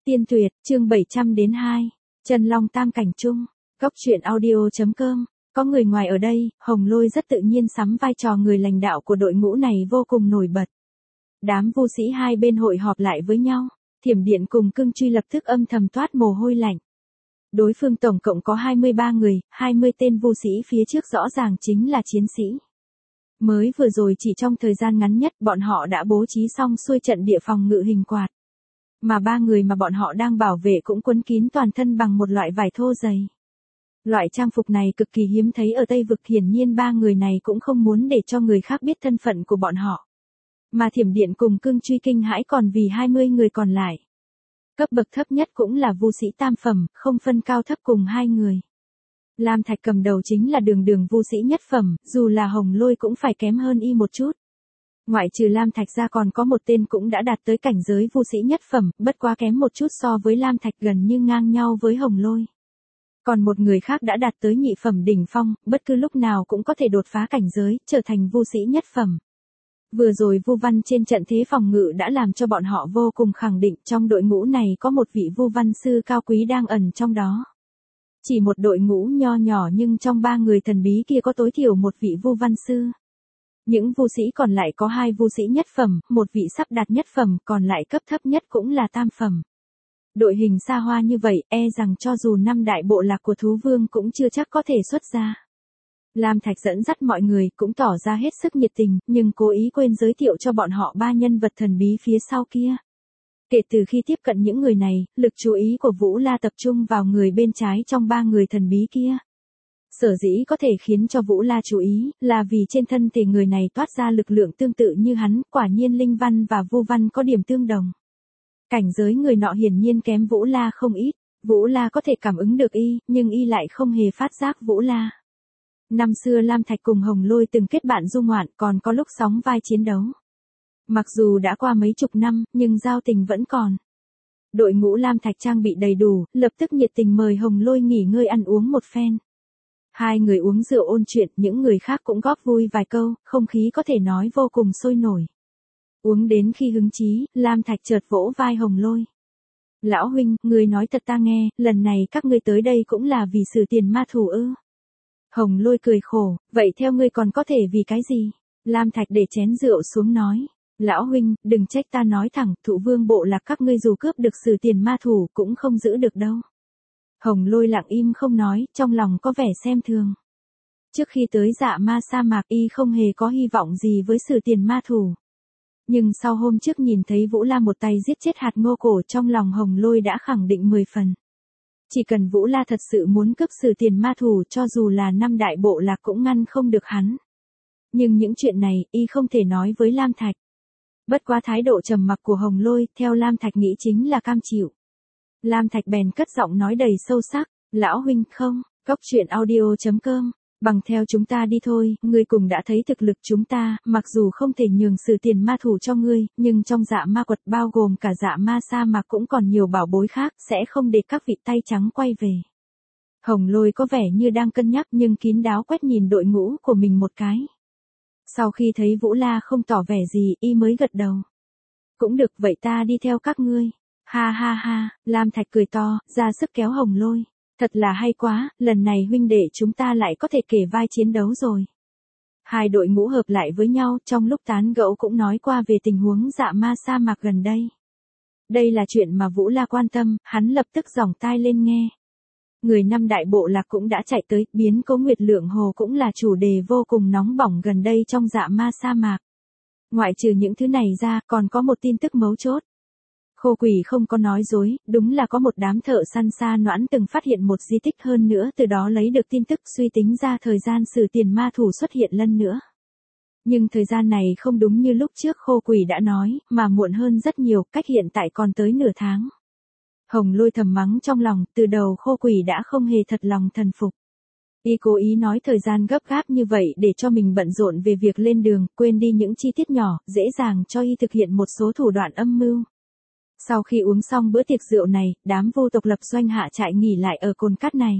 Tiên tuyệt, chương 700-2. Trần Long tam cảnh chung. Góc truyện audio.com. Có người ngoài ở đây, Hồng Lôi rất tự nhiên sắm vai trò người lãnh đạo của đội ngũ này vô cùng nổi bật. Đám vu sĩ hai bên hội họp lại với nhau, Thiểm Điện cùng Cương Truy lập tức âm thầm toát mồ hôi lạnh. Đối phương tổng cộng có 23 người, 20 tên vu sĩ phía trước rõ ràng chính là chiến sĩ. Mới vừa rồi chỉ trong thời gian ngắn nhất bọn họ đã bố trí xong xuôi trận địa phòng ngự hình quạt. Mà ba người mà bọn họ đang bảo vệ cũng quấn kín toàn thân bằng một loại vải thô dày. Loại trang phục này cực kỳ hiếm thấy ở Tây Vực, hiển nhiên ba người này cũng không muốn để cho người khác biết thân phận của bọn họ. Mà Thiểm Điện cùng Cương Truy kinh hãi còn vì 20 người còn lại. Cấp bậc thấp nhất cũng là vu sĩ tam phẩm, không phân cao thấp cùng hai người. Lam Thạch cầm đầu chính là đường vu sĩ nhất phẩm, dù là Hồng Lôi cũng phải kém hơn y một chút. Ngoại trừ Lam Thạch ra còn có một tên cũng đã đạt tới cảnh giới vu sĩ nhất phẩm, bất quá kém một chút so với Lam Thạch, gần như ngang nhau với Hồng Lôi. Còn một người khác đã đạt tới nhị phẩm đỉnh phong, bất cứ lúc nào cũng có thể đột phá cảnh giới, trở thành vu sĩ nhất phẩm. Vừa rồi Vu Văn trên trận thế phòng ngự đã làm cho bọn họ vô cùng khẳng định trong đội ngũ này có một vị Vu Văn sư cao quý đang ẩn trong đó. Chỉ một đội ngũ nho nhỏ nhưng trong ba người thần bí kia có tối thiểu một vị Vu Văn sư. Những vu sĩ còn lại có hai vu sĩ nhất phẩm, một vị sắp đạt nhất phẩm, còn lại cấp thấp nhất cũng là tam phẩm. Đội hình xa hoa như vậy, e rằng cho dù 5 đại bộ lạc của thú vương cũng chưa chắc có thể xuất ra. Lam Thạch dẫn dắt mọi người cũng tỏ ra hết sức nhiệt tình, nhưng cố ý quên giới thiệu cho bọn họ ba nhân vật thần bí phía sau kia. Kể từ khi tiếp cận những người này, lực chú ý của Vũ La tập trung vào người bên trái trong ba người thần bí kia. Sở dĩ có thể khiến cho Vũ La chú ý, là vì trên thân thể người này toát ra lực lượng tương tự như hắn, quả nhiên Linh Văn và Vu Văn có điểm tương đồng. Cảnh giới người nọ hiển nhiên kém Vũ La không ít, Vũ La có thể cảm ứng được y, nhưng y lại không hề phát giác Vũ La. Năm xưa Lam Thạch cùng Hồng Lôi từng kết bạn du ngoạn, còn có lúc sóng vai chiến đấu. Mặc dù đã qua mấy chục năm, nhưng giao tình vẫn còn. Đội ngũ Lam Thạch trang bị đầy đủ, lập tức nhiệt tình mời Hồng Lôi nghỉ ngơi ăn uống một phen. Hai người uống rượu ôn chuyện, những người khác cũng góp vui vài câu, không khí có thể nói vô cùng sôi nổi. Uống đến khi hứng chí, Lam Thạch chợt vỗ vai Hồng Lôi. Lão huynh, người nói thật ta nghe, lần này các ngươi tới đây cũng là vì xử tiền ma thủ ư? Hồng Lôi cười khổ, vậy theo ngươi còn có thể vì cái gì? Lam Thạch để chén rượu xuống nói. Lão huynh, đừng trách ta nói thẳng, thụ vương bộ lạc các ngươi dù cướp được xử tiền ma thủ cũng không giữ được đâu. Hồng Lôi lặng im không nói, trong lòng có vẻ xem thường. Trước khi tới Dạ Ma sa mạc y không hề có hy vọng gì với xử tiền ma thủ. Nhưng sau hôm trước nhìn thấy Vũ La một tay giết chết hạt ngô cổ, trong lòng Hồng Lôi đã khẳng định 10 phần. Chỉ cần Vũ La thật sự muốn cướp xử tiền ma thủ, cho dù là 5 đại bộ lạc cũng ngăn không được hắn. Nhưng những chuyện này, y không thể nói với Lam Thạch. Bất quá thái độ trầm mặc của Hồng Lôi, theo Lam Thạch nghĩ chính là cam chịu. Lam Thạch bèn cất giọng nói đầy sâu sắc, lão huynh không, góc truyện audio.com, bằng theo chúng ta đi thôi, ngươi cùng đã thấy thực lực chúng ta, mặc dù không thể nhường xử tiền ma thủ cho ngươi, nhưng trong Dạ Ma quật bao gồm cả Dạ Ma sa mạc cũng còn nhiều bảo bối khác, sẽ không để các vị tay trắng quay về. Hồng Lôi có vẻ như đang cân nhắc nhưng kín đáo quét nhìn đội ngũ của mình một cái. Sau khi thấy Vũ La không tỏ vẻ gì, y mới gật đầu. Cũng được, vậy ta đi theo các ngươi. Ha ha ha, Lam Thạch cười to, ra sức kéo Hồng Lôi. Thật là hay quá, lần này huynh đệ chúng ta lại có thể kể vai chiến đấu rồi. Hai đội ngũ hợp lại với nhau, trong lúc tán gẫu cũng nói qua về tình huống Dạ Ma sa mạc gần đây. Đây là chuyện mà Vũ La quan tâm, hắn lập tức giỏng tai lên nghe. Người 5 đại bộ lạc cũng đã chạy tới, biến cố Nguyệt Lượng Hồ cũng là chủ đề vô cùng nóng bỏng gần đây trong Dạ Ma sa mạc. Ngoại trừ những thứ này ra, còn có một tin tức mấu chốt. Khô Quỷ không có nói dối, đúng là có một đám thợ săn Sa Noãn từng phát hiện một di tích, hơn nữa từ đó lấy được tin tức, suy tính ra thời gian xử tiền ma thủ xuất hiện lần nữa. Nhưng thời gian này không đúng như lúc trước Khô Quỷ đã nói, mà muộn hơn rất nhiều, cách hiện tại còn tới nửa tháng. Hồng Lôi thầm mắng trong lòng, từ đầu Khô Quỷ đã không hề thật lòng thần phục. Y cố ý nói thời gian gấp gáp như vậy để cho mình bận rộn về việc lên đường, quên đi những chi tiết nhỏ, dễ dàng cho y thực hiện một số thủ đoạn âm mưu. Sau khi uống xong bữa tiệc rượu này, đám vô tộc lập doanh hạ trại nghỉ lại ở cồn cát này.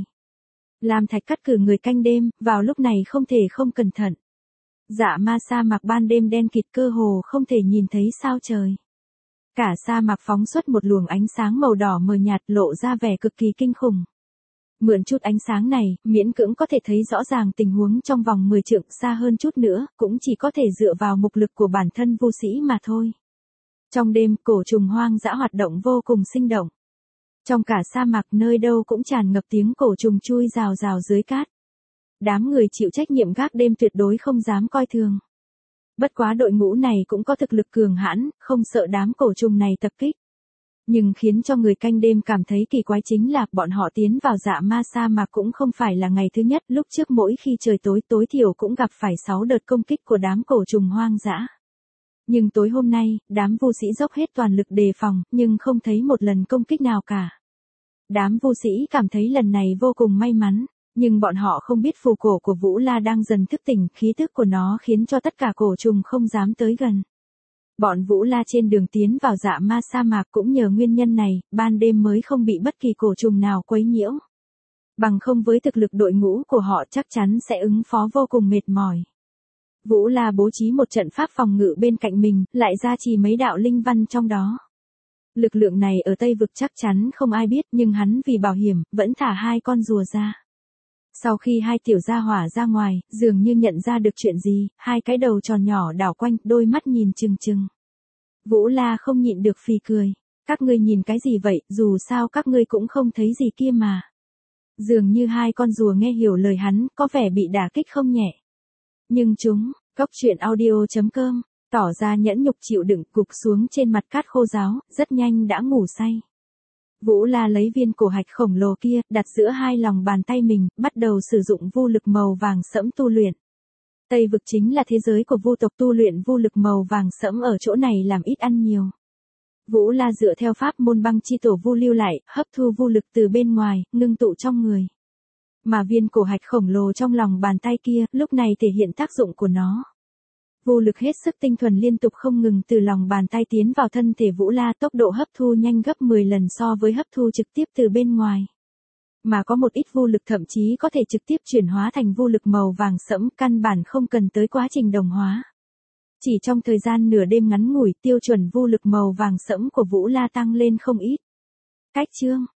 Lam Thạch cắt cử người canh đêm, vào lúc này không thể không cẩn thận. Dạ Ma sa mạc ban đêm đen kịt, cơ hồ không thể nhìn thấy sao trời. Cả sa mạc phóng xuất một luồng ánh sáng màu đỏ mờ nhạt lộ ra vẻ cực kỳ kinh khủng. Mượn chút ánh sáng này, miễn cưỡng có thể thấy rõ ràng tình huống trong vòng 10 trượng xa hơn chút nữa, cũng chỉ có thể dựa vào mục lực của bản thân vu sĩ mà thôi. Trong đêm, cổ trùng hoang dã hoạt động vô cùng sinh động. Trong cả sa mạc nơi đâu cũng tràn ngập tiếng cổ trùng chui rào rào dưới cát. Đám người chịu trách nhiệm gác đêm tuyệt đối không dám coi thường. Bất quá đội ngũ này cũng có thực lực cường hãn, không sợ đám cổ trùng này tập kích. Nhưng khiến cho người canh đêm cảm thấy kỳ quái chính là bọn họ tiến vào dạ ma sa mạc cũng không phải là ngày thứ nhất, lúc trước mỗi khi trời tối tối thiểu cũng gặp phải 6 đợt công kích của đám cổ trùng hoang dã. Nhưng tối hôm nay, đám vu sĩ dốc hết toàn lực đề phòng, nhưng không thấy một lần công kích nào cả. Đám vu sĩ cảm thấy lần này vô cùng may mắn, nhưng bọn họ không biết phù cổ của Vũ La đang dần thức tỉnh, khí tức của nó khiến cho tất cả cổ trùng không dám tới gần. Bọn Vũ La trên đường tiến vào dạ ma sa mạc cũng nhờ nguyên nhân này, ban đêm mới không bị bất kỳ cổ trùng nào quấy nhiễu. Bằng không với thực lực đội ngũ của họ chắc chắn sẽ ứng phó vô cùng mệt mỏi. Vũ La bố trí một trận pháp phòng ngự bên cạnh mình, lại gia trì mấy đạo linh văn trong đó. Lực lượng này ở Tây Vực chắc chắn không ai biết, nhưng hắn vì bảo hiểm, vẫn thả 2 con rùa ra. Sau khi 2 tiểu gia hỏa ra ngoài, dường như nhận ra được chuyện gì, 2 cái đầu tròn nhỏ đảo quanh, đôi mắt nhìn chừng chừng. Vũ La không nhịn được phì cười. Các ngươi nhìn cái gì vậy, dù sao các ngươi cũng không thấy gì kia mà. Dường như 2 con rùa nghe hiểu lời hắn, có vẻ bị đả kích không nhẹ. Nhưng chúng, Cốc Truyện Audio.com, tỏ ra nhẫn nhục chịu đựng, gục xuống trên mặt cát khô ráo, rất nhanh đã ngủ say. Vũ La lấy viên cổ hạch khổng lồ kia, đặt giữa 2 lòng bàn tay mình, bắt đầu sử dụng vu lực màu vàng sẫm tu luyện. Tây Vực chính là thế giới của vu tộc, tu luyện vu lực màu vàng sẫm ở chỗ này làm ít ăn nhiều. Vũ La dựa theo pháp môn băng chi tổ vu lưu lại, hấp thu vu lực từ bên ngoài, ngưng tụ trong người. Mà viên cổ hạch khổng lồ trong lòng bàn tay kia, lúc này thể hiện tác dụng của nó. Vô lực hết sức tinh thuần liên tục không ngừng từ lòng bàn tay tiến vào thân thể Vũ La, tốc độ hấp thu nhanh gấp 10 lần so với hấp thu trực tiếp từ bên ngoài. Mà có một ít vô lực thậm chí có thể trực tiếp chuyển hóa thành vô lực màu vàng sẫm, căn bản không cần tới quá trình đồng hóa. Chỉ trong thời gian nửa đêm ngắn ngủi, tiêu chuẩn vô lực màu vàng sẫm của Vũ La tăng lên không ít. Cách chương